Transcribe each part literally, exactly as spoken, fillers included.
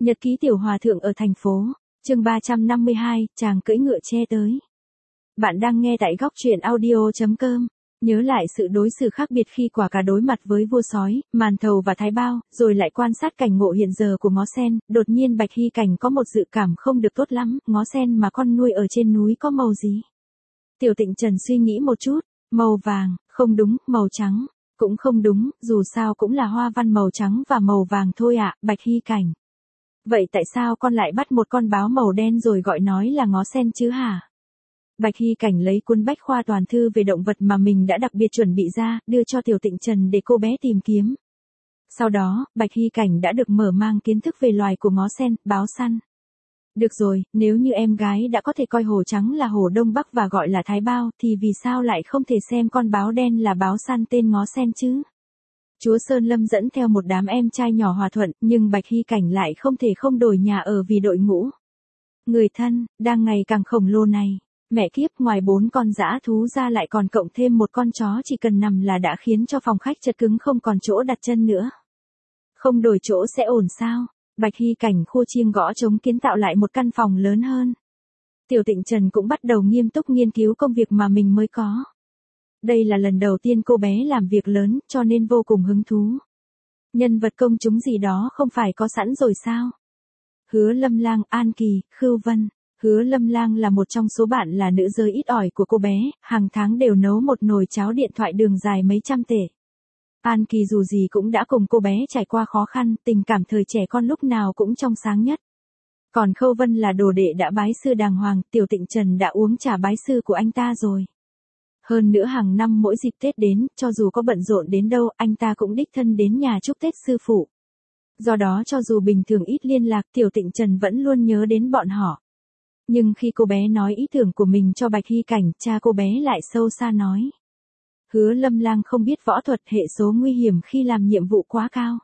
Nhật ký tiểu hòa thượng ở thành phố. Chương ba trăm năm mươi hai, chàng cưỡi ngựa che tới. Bạn đang nghe tại góc truyện audio chấm com. Nhớ lại sự đối xử khác biệt khi quả cà đối mặt với vua sói, màn thầu và thái bao, rồi lại quan sát cảnh ngộ hiện giờ của ngó sen, đột nhiên Bạch Hy Cảnh có một dự cảm không được tốt lắm, ngó sen mà con nuôi ở trên núi có màu gì? Tiểu Tịnh Trần suy nghĩ một chút, màu vàng, không đúng, màu trắng, cũng không đúng, dù sao cũng là hoa văn màu trắng và màu vàng thôi ạ, Bạch Hy Cảnh. Vậy tại sao con lại bắt một con báo màu đen rồi gọi nói là ngó sen chứ hả? Bạch Hy Cảnh lấy cuốn bách khoa toàn thư về động vật mà mình đã đặc biệt chuẩn bị ra, đưa cho Tiểu Tịnh Trần để cô bé tìm kiếm. Sau đó, Bạch Hy Cảnh đã được mở mang kiến thức về loài của ngó sen, báo săn. Được rồi, nếu như em gái đã có thể coi hổ trắng là hổ Đông Bắc và gọi là thái bao, thì vì sao lại không thể xem con báo đen là báo săn tên ngó sen chứ? Chúa Sơn Lâm dẫn theo một đám em trai nhỏ hòa thuận, nhưng Bạch Hy Cảnh lại không thể không đổi nhà ở vì đội ngũ người thân, đang ngày càng khổng lồ này. Mẹ kiếp, ngoài bốn con dã thú ra lại còn cộng thêm một con chó chỉ cần nằm là đã khiến cho phòng khách chật cứng không còn chỗ đặt chân nữa. Không đổi chỗ sẽ ổn sao? Bạch Hy Cảnh khua chiêng gõ trống kiến tạo lại một căn phòng lớn hơn. Tiểu Tịnh Trần cũng bắt đầu nghiêm túc nghiên cứu công việc mà mình mới có. Đây là lần đầu tiên cô bé làm việc lớn, cho nên vô cùng hứng thú. Nhân vật công chúng gì đó không phải có sẵn rồi sao? Hứa Lâm Lang, An Kỳ, Khưu Vân. Hứa Lâm Lang là một trong số bạn là nữ giới ít ỏi của cô bé, hàng tháng đều nấu một nồi cháo điện thoại đường dài mấy trăm tể. An Kỳ dù gì cũng đã cùng cô bé trải qua khó khăn, tình cảm thời trẻ con lúc nào cũng trong sáng nhất. Còn Khâu Vân là đồ đệ đã bái sư đàng hoàng, Tiểu Tịnh Trần đã uống trà bái sư của anh ta rồi. Hơn nữa hàng năm mỗi dịp Tết đến, cho dù có bận rộn đến đâu, anh ta cũng đích thân đến nhà chúc Tết sư phụ. Do đó cho dù bình thường ít liên lạc, Tiểu Tịnh Trần vẫn luôn nhớ đến bọn họ. Nhưng khi cô bé nói ý tưởng của mình cho Bạch Hy Cảnh, cha cô bé lại sâu xa nói. Hứa Lâm Lang không biết võ thuật, hệ số nguy hiểm khi làm nhiệm vụ quá cao.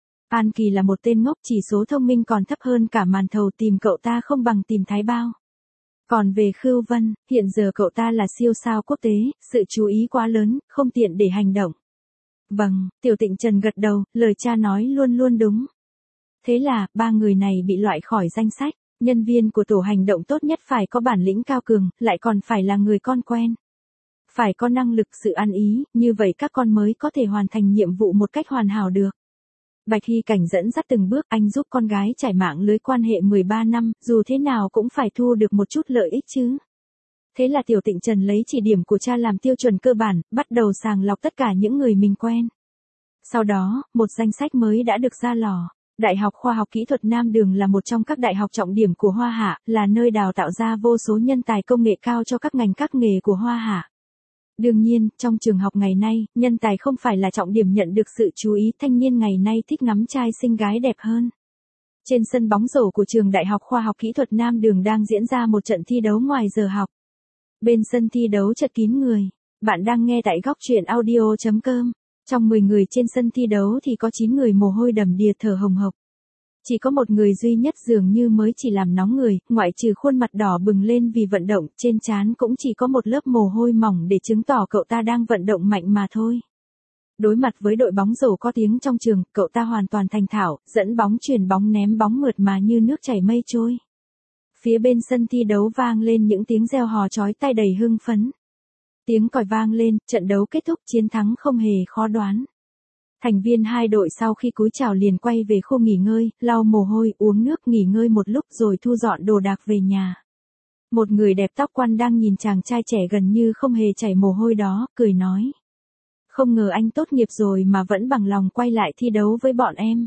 An Kỳ là một tên ngốc, chỉ số thông minh còn thấp hơn cả màn thầu, tìm cậu ta không bằng tìm thái bao. Còn về Khưu Vân, hiện giờ cậu ta là siêu sao quốc tế, sự chú ý quá lớn, không tiện để hành động. Vâng, Tiểu Tịnh Trần gật đầu, lời cha nói luôn luôn đúng. Thế là, ba người này bị loại khỏi danh sách. Nhân viên của tổ hành động tốt nhất phải có bản lĩnh cao cường, lại còn phải là người con quen. Phải có năng lực, sự ăn ý, như vậy các con mới có thể hoàn thành nhiệm vụ một cách hoàn hảo được. Bạch Hy Cảnh dẫn dắt từng bước, anh giúp con gái trải mạng lưới quan hệ mười ba năm, dù thế nào cũng phải thu được một chút lợi ích chứ. Thế là Tiểu Tịnh Trần lấy chỉ điểm của cha làm tiêu chuẩn cơ bản, bắt đầu sàng lọc tất cả những người mình quen. Sau đó, một danh sách mới đã được ra lò. Đại học Khoa học Kỹ thuật Nam Đường là một trong các đại học trọng điểm của Hoa Hạ, là nơi đào tạo ra vô số nhân tài công nghệ cao cho các ngành các nghề của Hoa Hạ. Đương nhiên, trong trường học ngày nay, nhân tài không phải là trọng điểm nhận được sự chú ý, thanh niên ngày nay thích ngắm trai xinh gái đẹp hơn. Trên sân bóng rổ của trường Đại học Khoa học Kỹ thuật Nam Đường đang diễn ra một trận thi đấu ngoài giờ học. Bên sân thi đấu chật kín người. Bạn đang nghe tại góc truyện audio chấm com. Trong mười người trên sân thi đấu thì có chín người mồ hôi đầm đìa thở hồng hộc. Chỉ có một người duy nhất dường như mới chỉ làm nóng người, ngoại trừ khuôn mặt đỏ bừng lên vì vận động, trên trán cũng chỉ có một lớp mồ hôi mỏng để chứng tỏ cậu ta đang vận động mạnh mà thôi. Đối mặt với đội bóng rổ có tiếng trong trường, cậu ta hoàn toàn thành thạo, dẫn bóng chuyền bóng ném bóng mượt mà như nước chảy mây trôi. Phía bên sân thi đấu vang lên những tiếng reo hò chói tai đầy hưng phấn. Tiếng còi vang lên, trận đấu kết thúc, chiến thắng không hề khó đoán. Thành viên hai đội sau khi cúi chào liền quay về khu nghỉ ngơi, lau mồ hôi, uống nước, nghỉ ngơi một lúc rồi thu dọn đồ đạc về nhà. Một người đẹp tóc quăn đang nhìn chàng trai trẻ gần như không hề chảy mồ hôi đó, cười nói. Không ngờ anh tốt nghiệp rồi mà vẫn bằng lòng quay lại thi đấu với bọn em.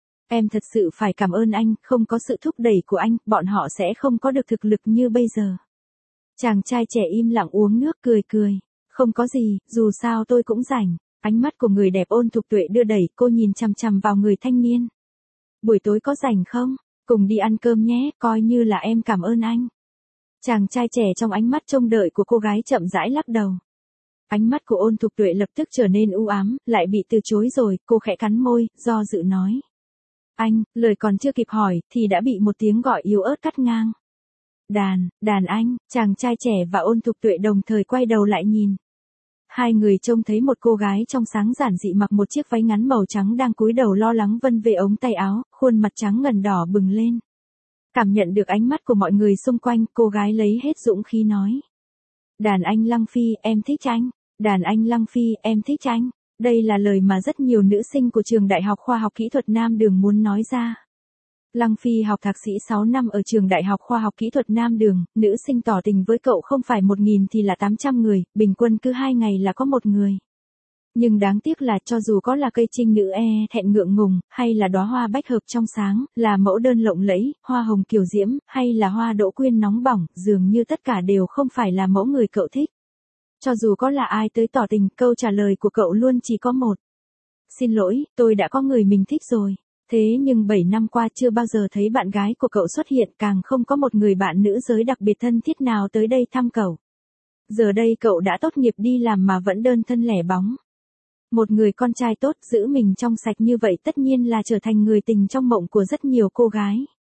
Em thật sự phải cảm ơn anh, không có sự thúc đẩy của anh, bọn họ sẽ không có được thực lực như bây giờ. Chàng trai trẻ im lặng uống nước cười cười. Không có gì, dù sao tôi cũng rảnh. Ánh mắt của người đẹp Ôn Thục Tuệ đưa đẩy, cô nhìn chằm chằm vào người thanh niên. Buổi tối có rảnh không? Cùng đi ăn cơm nhé, coi như là em cảm ơn anh. Chàng trai trẻ trong ánh mắt trông đợi của cô gái chậm rãi lắc đầu. Ánh mắt của Ôn Thục Tuệ lập tức trở nên u ám, lại bị từ chối rồi, cô khẽ cắn môi, do dự nói. Anh, lời còn chưa kịp hỏi, thì đã bị một tiếng gọi yếu ớt cắt ngang. Đàn, đàn anh, chàng trai trẻ và Ôn Thục Tuệ đồng thời quay đầu lại nhìn. Hai người trông thấy một cô gái trong sáng giản dị mặc một chiếc váy ngắn màu trắng đang cúi đầu lo lắng vân về ống tay áo, khuôn mặt trắng ngần đỏ bừng lên. Cảm nhận được ánh mắt của mọi người xung quanh, cô gái lấy hết dũng khí nói. Đàn anh Lăng Phi, em thích anh. Đàn anh Lăng Phi, em thích anh. Đây là lời mà rất nhiều nữ sinh của trường Đại học Khoa học Kỹ thuật Nam Đường muốn nói ra. Lăng Phi học thạc sĩ sáu năm ở trường Đại học Khoa học Kỹ thuật Nam Đường, nữ sinh tỏ tình với cậu không phải một nghìn thì là tám trăm người, bình quân cứ hai ngày là có một người. Nhưng đáng tiếc là cho dù có là cây trinh nữ e thẹn ngượng ngùng, hay là đóa hoa bách hợp trong sáng, là mẫu đơn lộng lẫy, hoa hồng kiều diễm, hay là hoa đỗ quyên nóng bỏng, dường như tất cả đều không phải là mẫu người cậu thích. Cho dù có là ai tới tỏ tình, câu trả lời của cậu luôn chỉ có một. Xin lỗi, tôi đã có người mình thích rồi. Thế nhưng bảy năm qua chưa bao giờ thấy bạn gái của cậu xuất hiện, càng không có một người bạn nữ giới đặc biệt thân thiết nào tới đây thăm cậu. Giờ đây cậu đã tốt nghiệp đi làm mà vẫn đơn thân lẻ bóng. Một người con trai tốt giữ mình trong sạch như vậy tất nhiên là trở thành người tình trong mộng của rất nhiều cô gái.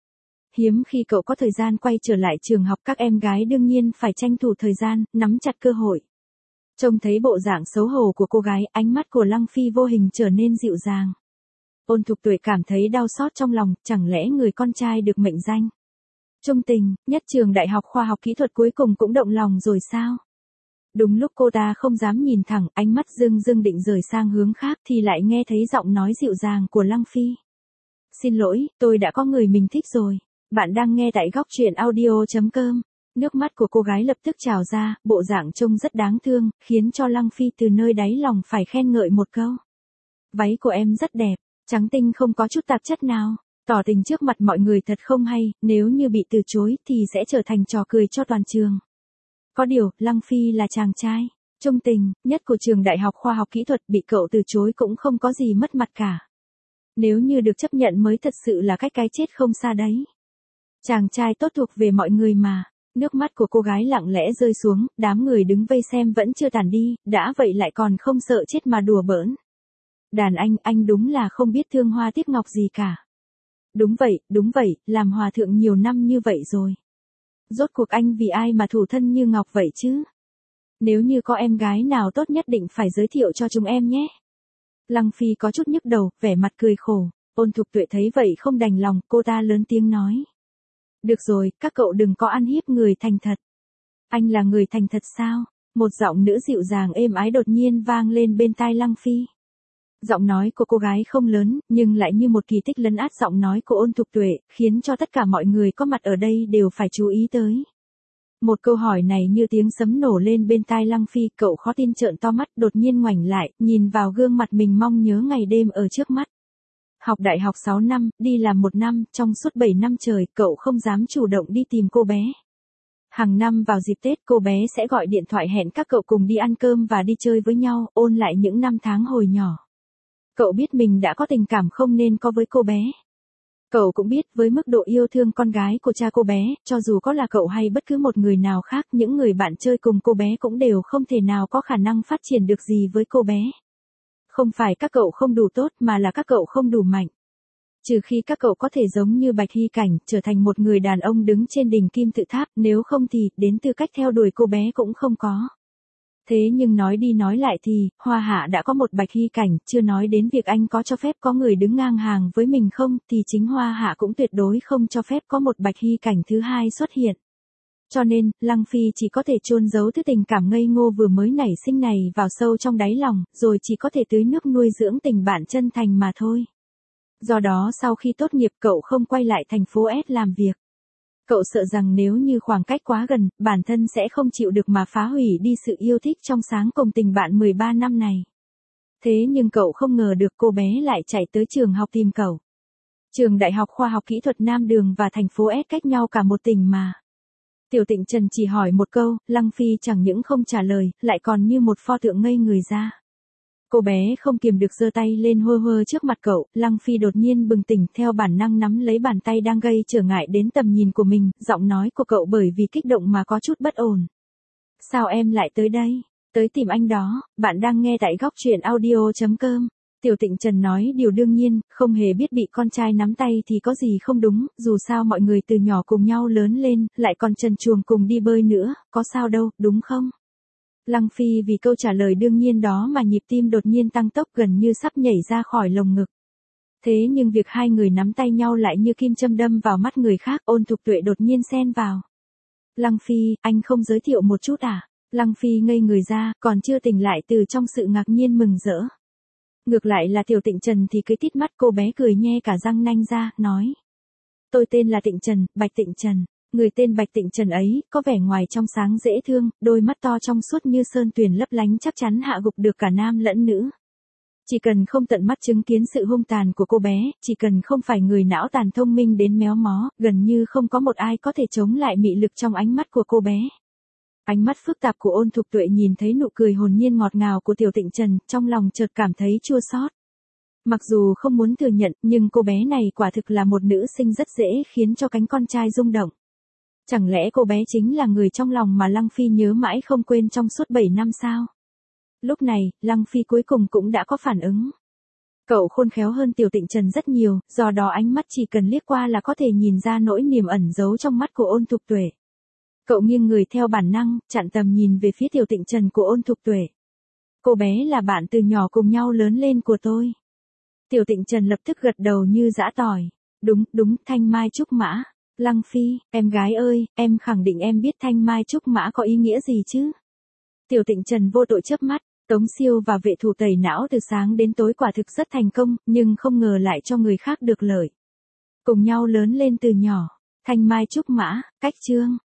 Hiếm khi cậu có thời gian quay trở lại trường học, các em gái đương nhiên phải tranh thủ thời gian, nắm chặt cơ hội. Trông thấy bộ dạng xấu hổ của cô gái, ánh mắt của Lăng Phi vô hình trở nên dịu dàng. Ôn Thục Tuệ cảm thấy đau xót trong lòng, chẳng lẽ người con trai được mệnh danh trung tình, nhất trường Đại học Khoa học Kỹ thuật cuối cùng cũng động lòng rồi sao? Đúng lúc cô ta không dám nhìn thẳng, ánh mắt dưng dưng định rời sang hướng khác thì lại nghe thấy giọng nói dịu dàng của Lăng Phi. Xin lỗi, tôi đã có người mình thích rồi. Bạn đang nghe tại góc truyện audio chấm com. Nước mắt của cô gái lập tức trào ra, bộ dạng trông rất đáng thương, khiến cho Lăng Phi từ nơi đáy lòng phải khen ngợi một câu. Váy của em rất đẹp, trắng tinh không có chút tạp chất nào. Tỏ tình trước mặt mọi người thật không hay, nếu như bị từ chối thì sẽ trở thành trò cười cho toàn trường. Có điều, Lăng Phi là chàng trai trung tình nhất của trường Đại học Khoa học Kỹ thuật, bị cậu từ chối cũng không có gì mất mặt cả. Nếu như được chấp nhận mới thật sự là cách cái chết không xa đấy. Chàng trai tốt thuộc về mọi người mà. Nước mắt của cô gái lặng lẽ rơi xuống, đám người đứng vây xem vẫn chưa tàn đi, đã vậy lại còn không sợ chết mà đùa bỡn. Đàn anh, anh đúng là không biết thương hoa tiếc ngọc gì cả. Đúng vậy, đúng vậy, làm hòa thượng nhiều năm như vậy rồi. Rốt cuộc anh vì ai mà thủ thân như ngọc vậy chứ? Nếu như có em gái nào tốt nhất định phải giới thiệu cho chúng em nhé. Lăng Phi có chút nhức đầu, vẻ mặt cười khổ. Ôn Thục Tuệ thấy vậy không đành lòng, cô ta lớn tiếng nói. Được rồi, các cậu đừng có ăn hiếp người thành thật. Anh là người thành thật sao? Một giọng nữ dịu dàng êm ái đột nhiên vang lên bên tai Lăng Phi. Giọng nói của cô gái không lớn, nhưng lại như một kỳ tích lấn át giọng nói của Ôn Thục Tuệ, khiến cho tất cả mọi người có mặt ở đây đều phải chú ý tới. Một câu hỏi này như tiếng sấm nổ lên bên tai Lăng Phi, cậu khó tin trợn to mắt, đột nhiên ngoảnh lại, nhìn vào gương mặt mình mong nhớ ngày đêm ở trước mắt. Học đại học sáu năm, đi làm một năm, trong suốt bảy năm trời, cậu không dám chủ động đi tìm cô bé. Hàng năm vào dịp Tết, cô bé sẽ gọi điện thoại hẹn các cậu cùng đi ăn cơm và đi chơi với nhau, ôn lại những năm tháng hồi nhỏ. Cậu biết mình đã có tình cảm không nên có với cô bé. Cậu cũng biết với mức độ yêu thương con gái của cha cô bé, cho dù có là cậu hay bất cứ một người nào khác, những người bạn chơi cùng cô bé cũng đều không thể nào có khả năng phát triển được gì với cô bé. Không phải các cậu không đủ tốt mà là các cậu không đủ mạnh. Trừ khi các cậu có thể giống như Bạch Hy Cảnh, trở thành một người đàn ông đứng trên đỉnh kim tự tháp, nếu không thì, đến tư cách theo đuổi cô bé cũng không có. Thế nhưng nói đi nói lại thì, Hoa Hạ đã có một Bạch Hy Cảnh, chưa nói đến việc anh có cho phép có người đứng ngang hàng với mình không, thì chính Hoa Hạ cũng tuyệt đối không cho phép có một Bạch Hy Cảnh thứ hai xuất hiện. Cho nên, Lăng Phi chỉ có thể chôn giấu thứ tình cảm ngây ngô vừa mới nảy sinh này vào sâu trong đáy lòng, rồi chỉ có thể tưới nước nuôi dưỡng tình bạn chân thành mà thôi. Do đó sau khi tốt nghiệp cậu không quay lại thành phố S làm việc. Cậu sợ rằng nếu như khoảng cách quá gần, bản thân sẽ không chịu được mà phá hủy đi sự yêu thích trong sáng cùng tình bạn mười ba năm này. Thế nhưng cậu không ngờ được cô bé lại chạy tới trường học tìm cậu. Trường Đại học Khoa học Kỹ thuật Nam Đường và thành phố S cách nhau cả một tỉnh mà. Tiểu Tịnh Trần chỉ hỏi một câu, Lăng Phi chẳng những không trả lời, lại còn như một pho tượng ngây người ra. Cô bé không kiềm được giơ tay lên hơ hơ trước mặt cậu, Lăng Phi đột nhiên bừng tỉnh, theo bản năng nắm lấy bàn tay đang gây trở ngại đến tầm nhìn của mình, giọng nói của cậu bởi vì kích động mà có chút bất ổn. Sao em lại tới đây? Tới tìm anh đó, bạn đang nghe tại góc truyện audio chấm com. Tiểu Tịnh Trần nói điều đương nhiên, không hề biết bị con trai nắm tay thì có gì không đúng, dù sao mọi người từ nhỏ cùng nhau lớn lên, lại còn trần truồng cùng đi bơi nữa, có sao đâu, đúng không? Lăng Phi vì câu trả lời đương nhiên đó mà nhịp tim đột nhiên tăng tốc gần như sắp nhảy ra khỏi lồng ngực. Thế nhưng việc hai người nắm tay nhau lại như kim châm đâm vào mắt người khác, Ôn Thục Tuệ đột nhiên xen vào. Lăng Phi, anh không giới thiệu một chút à? Lăng Phi ngây người ra, còn chưa tỉnh lại từ trong sự ngạc nhiên mừng rỡ. Ngược lại là Tiểu Tịnh Trần thì cứ tít mắt, cô bé cười nhe cả răng nanh ra, nói. Tôi tên là Tịnh Trần, Bạch Tịnh Trần. Người tên Bạch Tịnh Trần ấy, có vẻ ngoài trong sáng dễ thương, đôi mắt to trong suốt như sơn tuyền lấp lánh chắc chắn hạ gục được cả nam lẫn nữ. Chỉ cần không tận mắt chứng kiến sự hung tàn của cô bé, chỉ cần không phải người não tàn thông minh đến méo mó, gần như không có một ai có thể chống lại mị lực trong ánh mắt của cô bé. Ánh mắt phức tạp của Ôn Thục Tuệ nhìn thấy nụ cười hồn nhiên ngọt ngào của Tiểu Tịnh Trần, trong lòng chợt cảm thấy chua xót. Mặc dù không muốn thừa nhận, nhưng cô bé này quả thực là một nữ sinh rất dễ khiến cho cánh con trai rung động. Chẳng lẽ cô bé chính là người trong lòng mà Lăng Phi nhớ mãi không quên trong suốt bảy năm sao? Lúc này, Lăng Phi cuối cùng cũng đã có phản ứng. Cậu khôn khéo hơn Tiểu Tịnh Trần rất nhiều, do đó ánh mắt chỉ cần liếc qua là có thể nhìn ra nỗi niềm ẩn giấu trong mắt của Ôn Thục Tuệ. Cậu nghiêng người theo bản năng, chặn tầm nhìn về phía Tiểu Tịnh Trần của Ôn Thục Tuệ. Cô bé là bạn từ nhỏ cùng nhau lớn lên của tôi. Tiểu Tịnh Trần lập tức gật đầu như giã tỏi. Đúng, đúng, Thanh Mai Trúc Mã. Lăng Phi, em gái ơi, em khẳng định em biết Thanh Mai Trúc Mã có ý nghĩa gì chứ? Tiểu Tịnh Trần vô tội chớp mắt, Tống Siêu và vệ thủ tẩy não từ sáng đến tối quả thực rất thành công, nhưng không ngờ lại cho người khác được lợi. Cùng nhau lớn lên từ nhỏ, Thanh Mai Trúc Mã, cách chương.